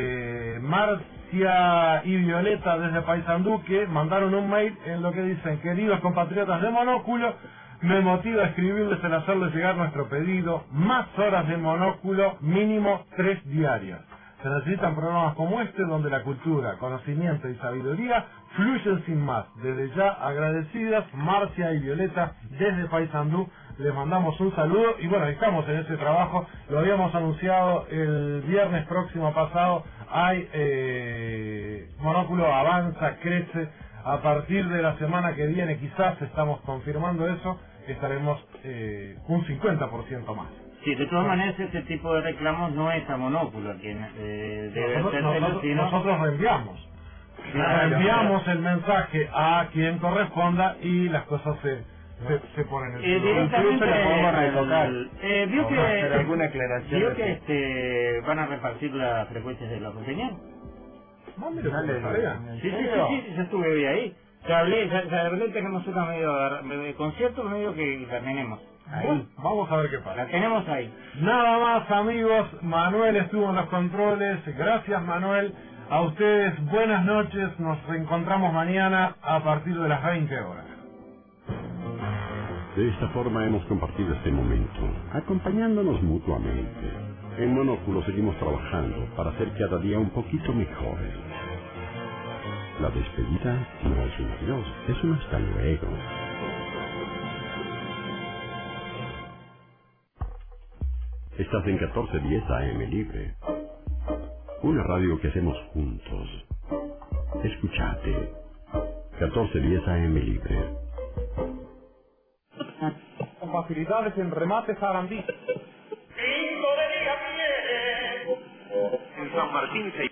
Marcia y Violeta desde Paysandú, que mandaron un mail en lo que dicen: queridos compatriotas de Monóculo, me motiva a escribirles el hacerles llegar nuestro pedido, más horas de Monóculo, mínimo 3 diarias. Se necesitan programas como este donde la cultura, conocimiento y sabiduría fluyen sin más. Desde ya agradecidas, Marcia y Violeta desde Paysandú, les mandamos un saludo y bueno, estamos en ese trabajo, lo habíamos anunciado el viernes próximo pasado, hay Monóculo avanza, crece, a partir de la semana que viene quizás estamos confirmando eso, estaremos un 50% más. Sí, de todas maneras ese tipo de reclamos no es a Monóculo quien nosotros reenviamos. Reenviamos el mensaje a quien corresponda y las cosas se ponen en el directamente la podemos retocar. Vio que hacer alguna aclaración. Vio que van a repartir las frecuencias de la señal. Sí, yo estuve hoy ahí. Ya hablé, tenemos una medio concierto, medio que la tenemos. Ahí. Vamos a ver qué pasa. La tenemos ahí. Nada más, amigos. Manuel estuvo en los controles. Gracias, Manuel. A ustedes, buenas noches. Nos reencontramos mañana a partir de las 20 horas. De esta forma hemos compartido este momento, acompañándonos mutuamente. En Monóculo seguimos trabajando para ser cada día un poquito mejores. La despedida no es un adiós, es un hasta luego. Estás en 1410 AM Libre. Una radio que hacemos juntos. Escuchate. 1410 AM Libre. Con facilidades en remate Sarandí. En San Martín